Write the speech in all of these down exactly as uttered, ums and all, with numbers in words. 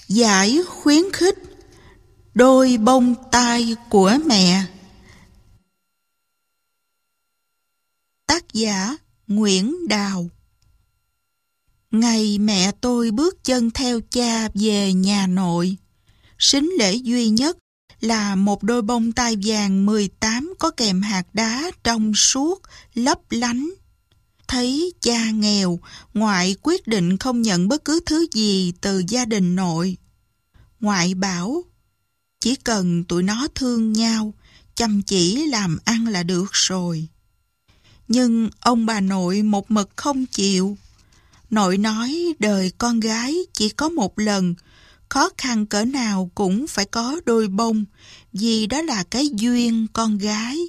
Giải khuyến khích đôi bông tai của mẹ. Tác giả Nguyễn Đào. Ngày mẹ tôi bước chân theo cha về nhà nội, sính lễ duy nhất là một đôi bông tai vàng mười tám có kèm hạt đá trong suốt, lấp lánh. Thấy cha nghèo, ngoại quyết định không nhận bất cứ thứ gì từ gia đình nội. Ngoại bảo, chỉ cần tụi nó thương nhau, chăm chỉ làm ăn là được rồi. Nhưng ông bà nội một mực không chịu. Nội nói đời con gái chỉ có một lần, khó khăn cỡ nào cũng phải có đôi bông, vì đó là cái duyên con gái.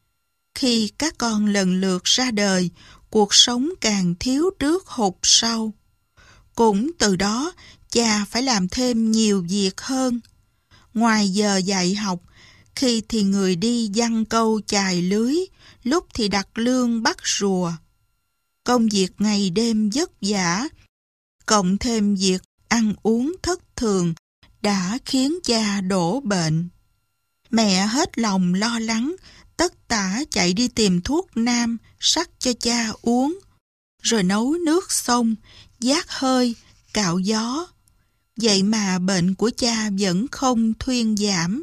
Khi các con lần lượt ra đời, cuộc sống càng thiếu trước hụt sau. Cũng từ đó, cha phải làm thêm nhiều việc hơn. Ngoài giờ dạy học, khi thì người đi giăng câu chài lưới, lúc thì đặt lương bắt rùa. Công việc ngày đêm vất vả, cộng thêm việc ăn uống thất thường, đã khiến cha đổ bệnh. Mẹ hết lòng lo lắng, tất tả chạy đi tìm thuốc nam, sắc cho cha uống, rồi nấu nước xông, vát hơi, cạo gió. Vậy mà bệnh của cha vẫn không thuyên giảm.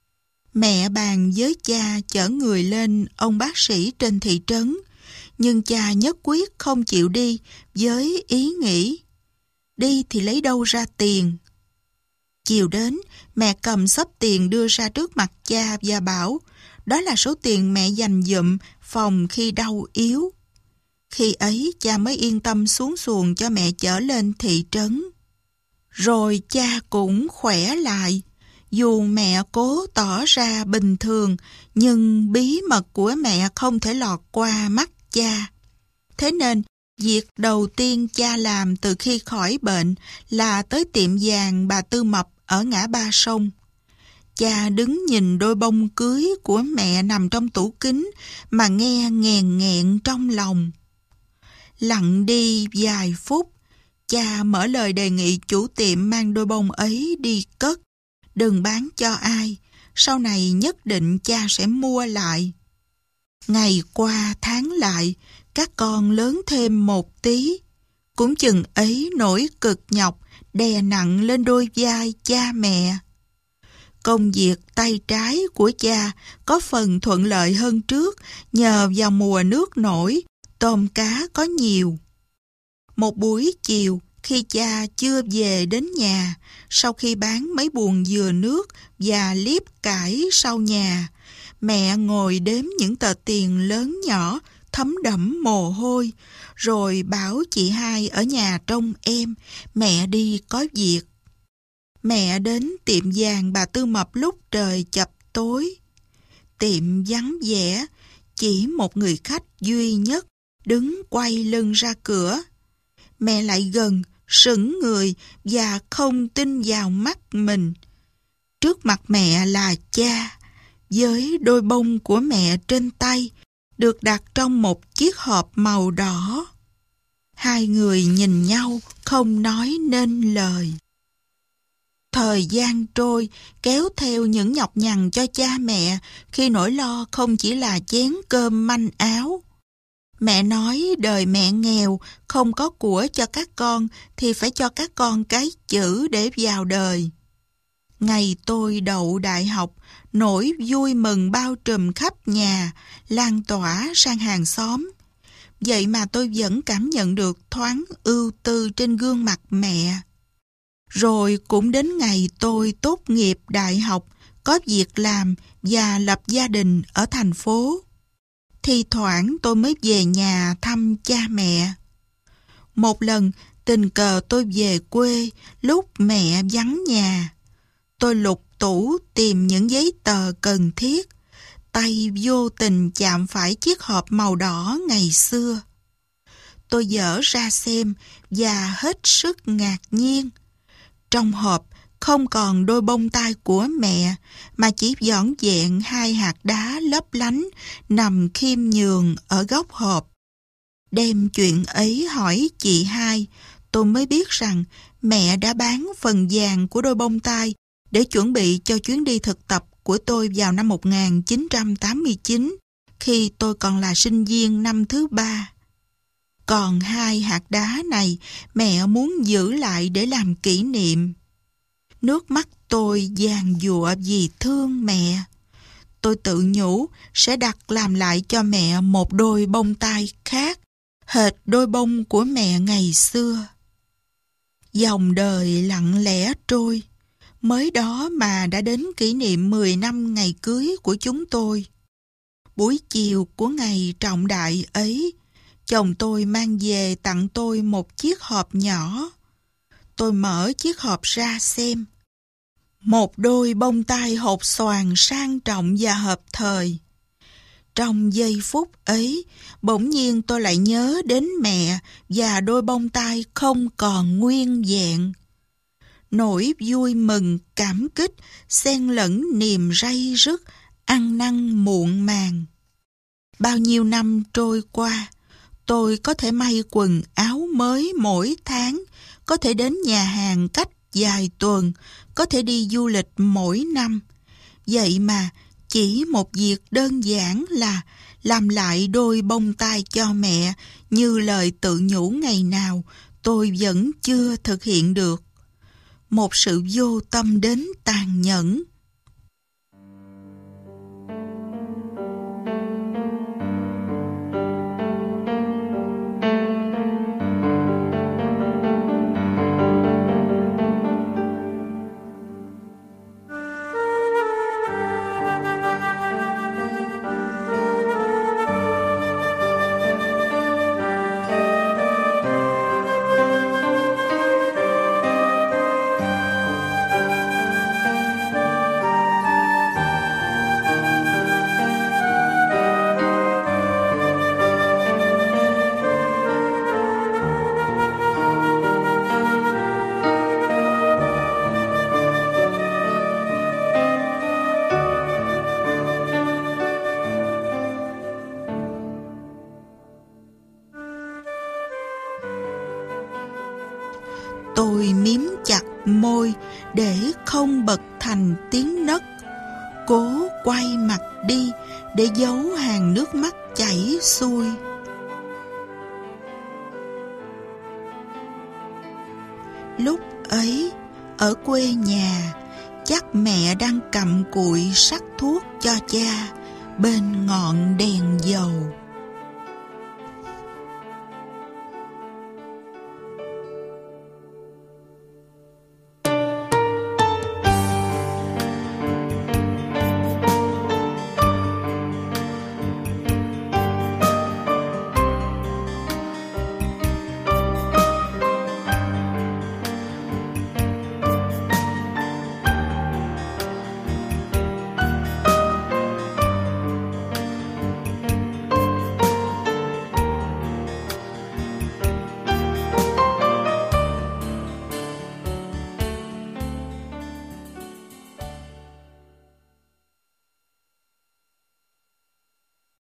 Mẹ bàn với cha chở người lên ông bác sĩ trên thị trấn, nhưng cha nhất quyết không chịu đi với ý nghĩ, đi thì lấy đâu ra tiền. Chiều đến, mẹ cầm xấp tiền đưa ra trước mặt cha và bảo, đó là số tiền mẹ dành dụm phòng khi đau yếu. Khi ấy cha mới yên tâm xuống xuồng cho mẹ chở lên thị trấn. Rồi cha cũng khỏe lại. Dù mẹ cố tỏ ra bình thường, nhưng bí mật của mẹ không thể lọt qua mắt cha. Thế nên, việc đầu tiên cha làm từ khi khỏi bệnh là tới tiệm vàng bà Tư Mập ở ngã ba sông. Cha đứng nhìn đôi bông cưới của mẹ nằm trong tủ kính mà nghe nghẹn nghẹn trong lòng. Lặng đi vài phút, cha mở lời đề nghị chủ tiệm mang đôi bông ấy đi cất, đừng bán cho ai, sau này nhất định cha sẽ mua lại. Ngày qua tháng lại, các con lớn thêm một tí, cũng chừng ấy nỗi cực nhọc đè nặng lên đôi vai cha mẹ. Công việc tay trái của cha có phần thuận lợi hơn trước nhờ vào mùa nước nổi, tôm cá có nhiều. Một buổi chiều, khi cha chưa về đến nhà, sau khi bán mấy buồng dừa nước và liếp cải sau nhà, mẹ ngồi đếm những tờ tiền lớn nhỏ, thấm đẫm mồ hôi, rồi bảo chị hai ở nhà trông em, mẹ đi có việc. Mẹ đến tiệm vàng bà Tư Mập lúc trời chập tối. Tiệm vắng vẻ, chỉ một người khách duy nhất đứng quay lưng ra cửa. Mẹ lại gần, sững người và không tin vào mắt mình. Trước mặt mẹ là cha, với đôi bông của mẹ trên tay, được đặt trong một chiếc hộp màu đỏ. Hai người nhìn nhau, không nói nên lời. Thời gian trôi, kéo theo những nhọc nhằn cho cha mẹ khi nỗi lo không chỉ là chén cơm manh áo. Mẹ nói đời mẹ nghèo, không có của cho các con thì phải cho các con cái chữ để vào đời. Ngày tôi đậu đại học, nỗi vui mừng bao trùm khắp nhà, lan tỏa sang hàng xóm. Vậy mà tôi vẫn cảm nhận được thoáng ưu tư trên gương mặt mẹ. Rồi cũng đến ngày tôi tốt nghiệp đại học, có việc làm và lập gia đình ở thành phố. Thi thoảng tôi mới về nhà thăm cha mẹ. Một lần tình cờ tôi về quê lúc mẹ vắng nhà. Tôi lục tủ tìm những giấy tờ cần thiết. Tay vô tình chạm phải chiếc hộp màu đỏ ngày xưa. Tôi dở ra xem và hết sức ngạc nhiên. Trong hộp không còn đôi bông tai của mẹ, mà chỉ vỏn vẹn hai hạt đá lấp lánh nằm khiêm nhường ở góc hộp. Đem chuyện ấy hỏi chị hai, tôi mới biết rằng mẹ đã bán phần vàng của đôi bông tai để chuẩn bị cho chuyến đi thực tập của tôi vào năm một nghìn chín trăm tám mươi chín, khi tôi còn là sinh viên năm thứ ba. Còn hai hạt đá này mẹ muốn giữ lại để làm kỷ niệm. Nước mắt tôi giàn giụa vì thương mẹ. Tôi tự nhủ sẽ đặt làm lại cho mẹ một đôi bông tai khác, hệt đôi bông của mẹ ngày xưa. Dòng đời lặng lẽ trôi, mới đó mà đã đến kỷ niệm mười năm ngày cưới của chúng tôi. Buổi chiều của ngày trọng đại ấy, chồng tôi mang về tặng tôi một chiếc hộp nhỏ. Tôi mở chiếc hộp ra xem. Một đôi bông tai hột xoàn sang trọng và hợp thời. Trong giây phút ấy, bỗng nhiên tôi lại nhớ đến mẹ và đôi bông tai không còn nguyên vẹn. Nỗi vui mừng, cảm kích, xen lẫn niềm ray rứt, ăn năn muộn màng. Bao nhiêu năm trôi qua, tôi có thể may quần áo mới mỗi tháng, có thể đến nhà hàng cách vài tuần, có thể đi du lịch mỗi năm. Vậy mà chỉ một việc đơn giản là làm lại đôi bông tai cho mẹ như lời tự nhủ ngày nào tôi vẫn chưa thực hiện được. Một sự vô tâm đến tàn nhẫn. Tôi miếm chặt môi để không bật thành tiếng nấc, cố quay mặt đi để giấu hàng nước mắt chảy xuôi. Lúc ấy, ở quê nhà, chắc mẹ đang cặm cụi sắc thuốc cho cha bên ngọn đèn dầu.